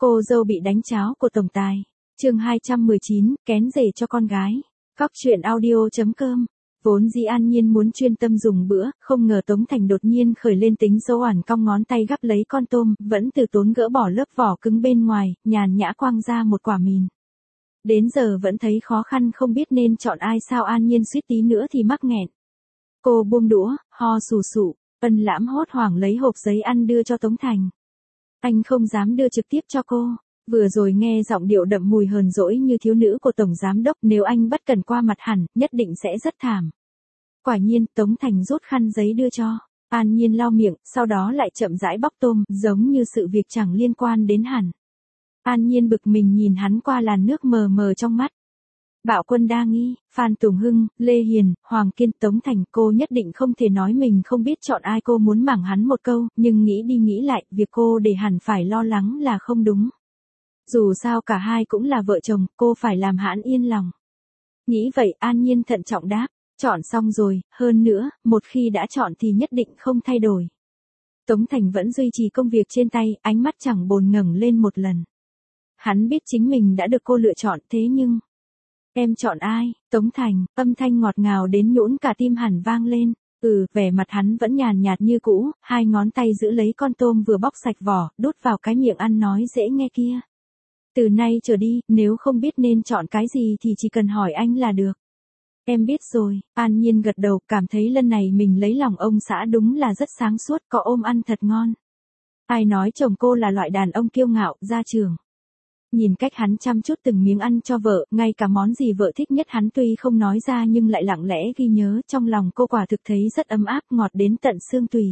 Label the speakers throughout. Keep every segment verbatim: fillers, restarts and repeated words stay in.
Speaker 1: Cô dâu bị đánh cháo của tổng tài. Chương hai trăm mười chín, kén rể cho con gái. Cóc truyện audio chấm com. Vốn dĩ An Nhiên muốn chuyên tâm dùng bữa, không ngờ Tống Thành đột nhiên khởi lên tính xấu oản, cong ngón tay gắp lấy con tôm, vẫn từ tốn gỡ bỏ lớp vỏ cứng bên ngoài, nhàn nhã quăng ra một quả mìn. Đến giờ vẫn thấy khó khăn không biết nên chọn ai sao. An Nhiên suýt tí nữa thì mắc nghẹn. Cô buông đũa, ho sù sụ, Ân Lãm hốt hoảng lấy hộp giấy ăn đưa cho Tống Thành. Anh không dám đưa trực tiếp cho cô. Vừa rồi nghe giọng điệu đậm mùi hờn dỗi như thiếu nữ của tổng giám đốc, nếu anh bất cẩn qua mặt hẳn, nhất định sẽ rất thảm. Quả nhiên, Tống Thành rút khăn giấy đưa cho. An Nhiên lau miệng, sau đó lại chậm rãi bóc tôm, giống như sự việc chẳng liên quan đến hẳn. An Nhiên bực mình nhìn hắn qua làn nước mờ mờ trong mắt. Bảo Quân đa nghi, Phan Tùng Hưng, Lê Hiền, Hoàng Kiên, Tống Thành, cô nhất định không thể nói mình không biết chọn ai. Cô muốn mảng hắn một câu, nhưng nghĩ đi nghĩ lại, việc cô để hẳn phải lo lắng là không đúng. Dù sao cả hai cũng là vợ chồng, cô phải làm hắn yên lòng. Nghĩ vậy An Nhiên thận trọng đáp, chọn xong rồi, hơn nữa, một khi đã chọn thì nhất định không thay đổi. Tống Thành vẫn duy trì công việc trên tay, ánh mắt chẳng bồn ngẩng lên một lần. Hắn biết chính mình đã được cô lựa chọn, thế nhưng... Em chọn ai? Tống Thành, âm thanh ngọt ngào đến nhũn cả tim hẳn vang lên. Ừ, vẻ mặt hắn vẫn nhàn nhạt như cũ, hai ngón tay giữ lấy con tôm vừa bóc sạch vỏ, đút vào cái miệng ăn nói dễ nghe kia. Từ nay trở đi, nếu không biết nên chọn cái gì thì chỉ cần hỏi anh là được. Em biết rồi. An Nhiên gật đầu, cảm thấy lần này mình lấy lòng ông xã đúng là rất sáng suốt, có ôm ăn thật ngon. Ai nói chồng cô là loại đàn ông kiêu ngạo, gia trưởng. Nhìn cách hắn chăm chút từng miếng ăn cho vợ, ngay cả món gì vợ thích nhất hắn tuy không nói ra nhưng lại lặng lẽ ghi nhớ, trong lòng cô quả thực thấy rất ấm áp, ngọt đến tận xương tùy.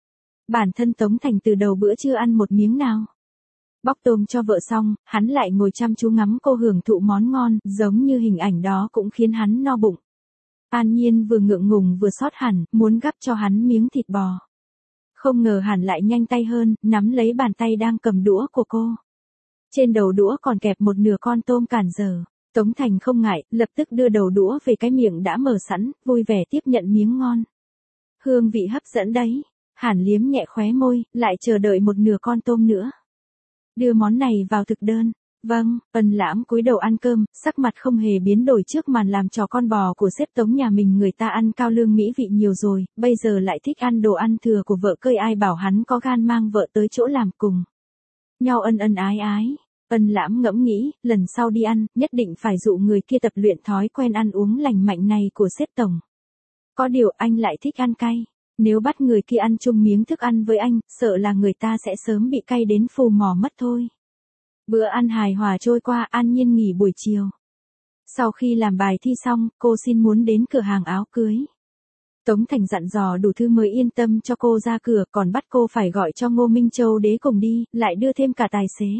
Speaker 1: Bản thân Tống Thành từ đầu bữa chưa ăn một miếng nào. Bóc tôm cho vợ xong, hắn lại ngồi chăm chú ngắm cô hưởng thụ món ngon, giống như hình ảnh đó cũng khiến hắn no bụng. An Nhiên vừa ngượng ngùng vừa xót hẳn, muốn gắp cho hắn miếng thịt bò. Không ngờ hắn lại nhanh tay hơn, nắm lấy bàn tay đang cầm đũa của cô. Trên đầu đũa còn kẹp một nửa con tôm cản giờ. Tống Thành không ngại, lập tức đưa đầu đũa về cái miệng đã mở sẵn, vui vẻ tiếp nhận miếng ngon. Hương vị hấp dẫn đấy. Hàn liếm nhẹ khóe môi, lại chờ đợi một nửa con tôm nữa. Đưa món này vào thực đơn. Vâng, Ân Lãm cúi đầu ăn cơm, sắc mặt không hề biến đổi trước màn làm trò con bò của sếp Tống nhà mình. Người ta ăn cao lương mỹ vị nhiều rồi, bây giờ lại thích ăn đồ ăn thừa của vợ cơi, ai bảo hắn có gan mang vợ tới chỗ làm cùng. Nhau ân ân ái ái. Ân Lãm ngẫm nghĩ, lần sau đi ăn, nhất định phải dụ người kia tập luyện thói quen ăn uống lành mạnh này của sếp Tổng. Có điều anh lại thích ăn cay. Nếu bắt người kia ăn chung miếng thức ăn với anh, sợ là người ta sẽ sớm bị cay đến phù mỏ mất thôi. Bữa ăn hài hòa trôi qua, An Nhiên nghỉ buổi chiều. Sau khi làm bài thi xong, cô xin muốn đến cửa hàng áo cưới. Tống Thành dặn dò đủ thứ mới yên tâm cho cô ra cửa, còn bắt cô phải gọi cho Ngô Minh Châu Đế cùng đi, lại đưa thêm cả tài xế.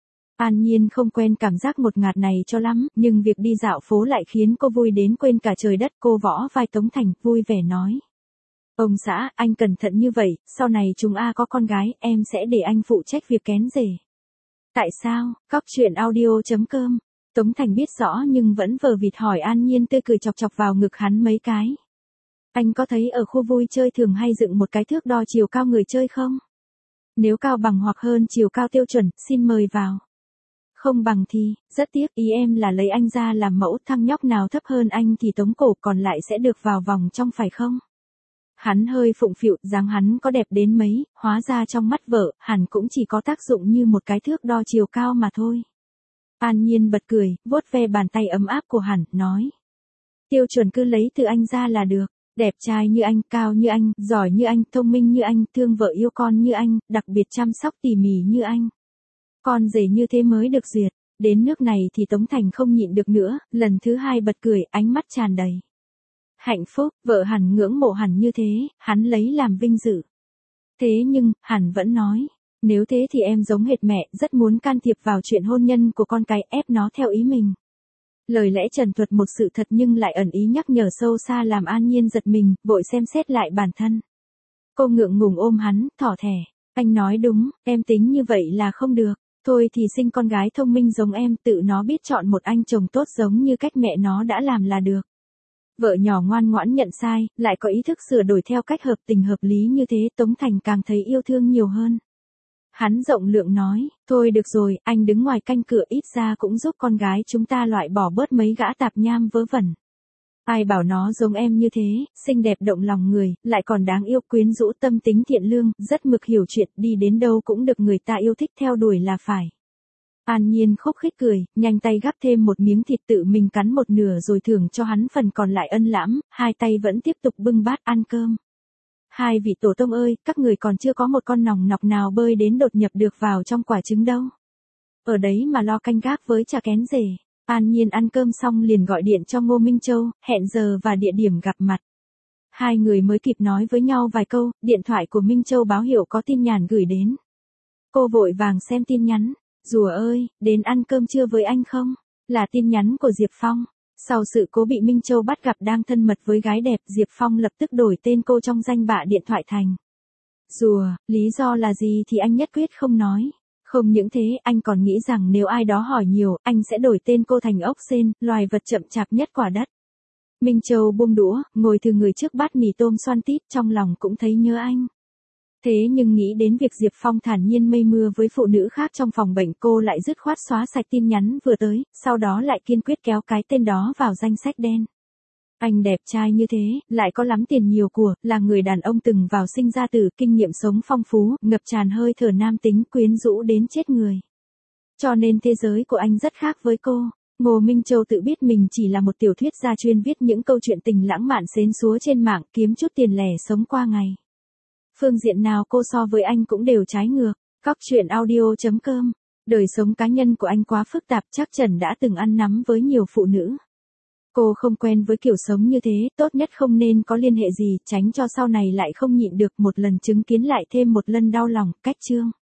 Speaker 1: An Nhiên không quen cảm giác ngột ngạt này cho lắm, nhưng việc đi dạo phố lại khiến cô vui đến quên cả trời đất. Cô võ vai Tống Thành, vui vẻ nói. Ông xã, anh cẩn thận như vậy, sau này chúng A có con gái, em sẽ để anh phụ trách việc kén rể. Tại sao? Cóc truyện audio chấm com. Tống Thành biết rõ nhưng vẫn vờ vịt hỏi. An Nhiên tươi cười chọc chọc vào ngực hắn mấy cái. Anh có thấy ở khu vui chơi thường hay dựng một cái thước đo chiều cao người chơi không? Nếu cao bằng hoặc hơn chiều cao tiêu chuẩn, xin mời vào. Không bằng thì, rất tiếc, ý em là lấy anh ra làm mẫu, thằng nhóc nào thấp hơn anh thì tống cổ, còn lại sẽ được vào vòng trong phải không? Hắn hơi phụng phịu, dáng hắn có đẹp đến mấy, hóa ra trong mắt vợ, hẳn cũng chỉ có tác dụng như một cái thước đo chiều cao mà thôi. An Nhiên bật cười, vuốt ve bàn tay ấm áp của hắn, nói. Tiêu chuẩn cứ lấy từ anh ra là được, đẹp trai như anh, cao như anh, giỏi như anh, thông minh như anh, thương vợ yêu con như anh, đặc biệt chăm sóc tỉ mỉ như anh. Con rể như thế mới được duyệt. Đến nước này thì Tống Thành không nhịn được nữa, lần thứ hai bật cười, ánh mắt tràn đầy hạnh phúc. Vợ hẳn ngưỡng mộ hẳn như thế, hắn lấy làm vinh dự. Thế nhưng, hẳn vẫn nói, nếu thế thì em giống hệt mẹ, rất muốn can thiệp vào chuyện hôn nhân của con cái, ép nó theo ý mình. Lời lẽ trần thuật một sự thật nhưng lại ẩn ý nhắc nhở sâu xa, làm An Nhiên giật mình, vội xem xét lại bản thân. Cô ngượng ngùng ôm hắn, thỏ thẻ. Anh nói đúng, em tính như vậy là không được. Thôi thì sinh con gái thông minh giống em, tự nó biết chọn một anh chồng tốt giống như cách mẹ nó đã làm là được. Vợ nhỏ ngoan ngoãn nhận sai, lại có ý thức sửa đổi theo cách hợp tình hợp lý như thế, Tống Thành càng thấy yêu thương nhiều hơn. Hắn rộng lượng nói, thôi được rồi, anh đứng ngoài canh cửa ít ra cũng giúp con gái chúng ta loại bỏ bớt mấy gã tạp nham vớ vẩn. Ai bảo nó giống em như thế, xinh đẹp động lòng người, lại còn đáng yêu quyến rũ tâm tính thiện lương, rất mực hiểu chuyện, đi đến đâu cũng được người ta yêu thích theo đuổi là phải. An Nhiên khúc khích cười, nhanh tay gắp thêm một miếng thịt tự mình cắn một nửa rồi thưởng cho hắn phần còn lại ân lãm, hai tay vẫn tiếp tục bưng bát ăn cơm. Hai vị tổ tông ơi, các người còn chưa có một con nòng nọc nào bơi đến đột nhập được vào trong quả trứng đâu. Ở đấy mà lo canh gác với trà kén rể. An Nhiên ăn cơm xong liền gọi điện cho Ngô Minh Châu, hẹn giờ và địa điểm gặp mặt. Hai người mới kịp nói với nhau vài câu, điện thoại của Minh Châu báo hiệu có tin nhắn gửi đến. Cô vội vàng xem tin nhắn. Rùa ơi, đến ăn cơm trưa với anh không? Là tin nhắn của Diệp Phong. Sau sự cố bị Minh Châu bắt gặp đang thân mật với gái đẹp, Diệp Phong lập tức đổi tên cô trong danh bạ điện thoại thành Rùa, lý do là gì thì anh nhất quyết không nói. Không những thế, anh còn nghĩ rằng nếu ai đó hỏi nhiều, anh sẽ đổi tên cô thành ốc sên, loài vật chậm chạp nhất quả đất. Minh Châu buông đũa, ngồi thừ người trước bát mì tôm xoăn tít, trong lòng cũng thấy nhớ anh. Thế nhưng nghĩ đến việc Diệp Phong thản nhiên mây mưa với phụ nữ khác trong phòng bệnh, cô lại dứt khoát xóa sạch tin nhắn vừa tới, sau đó lại kiên quyết kéo cái tên đó vào danh sách đen. Anh đẹp trai như thế, lại có lắm tiền nhiều của, là người đàn ông từng vào sinh ra tử, kinh nghiệm sống phong phú, ngập tràn hơi thở nam tính quyến rũ đến chết người. Cho nên thế giới của anh rất khác với cô. Ngô Minh Châu tự biết mình chỉ là một tiểu thuyết gia chuyên viết những câu chuyện tình lãng mạn xến xúa trên mạng, kiếm chút tiền lẻ sống qua ngày. Phương diện nào cô so với anh cũng đều trái ngược. Cóc truyện audio chấm com. Đời sống cá nhân của anh quá phức tạp, chắc Trần đã từng ăn nắm với nhiều phụ nữ. Cô không quen với kiểu sống như thế, tốt nhất không nên có liên hệ gì, tránh cho sau này lại không nhịn được một lần chứng kiến lại thêm một lần đau lòng. Cách chương.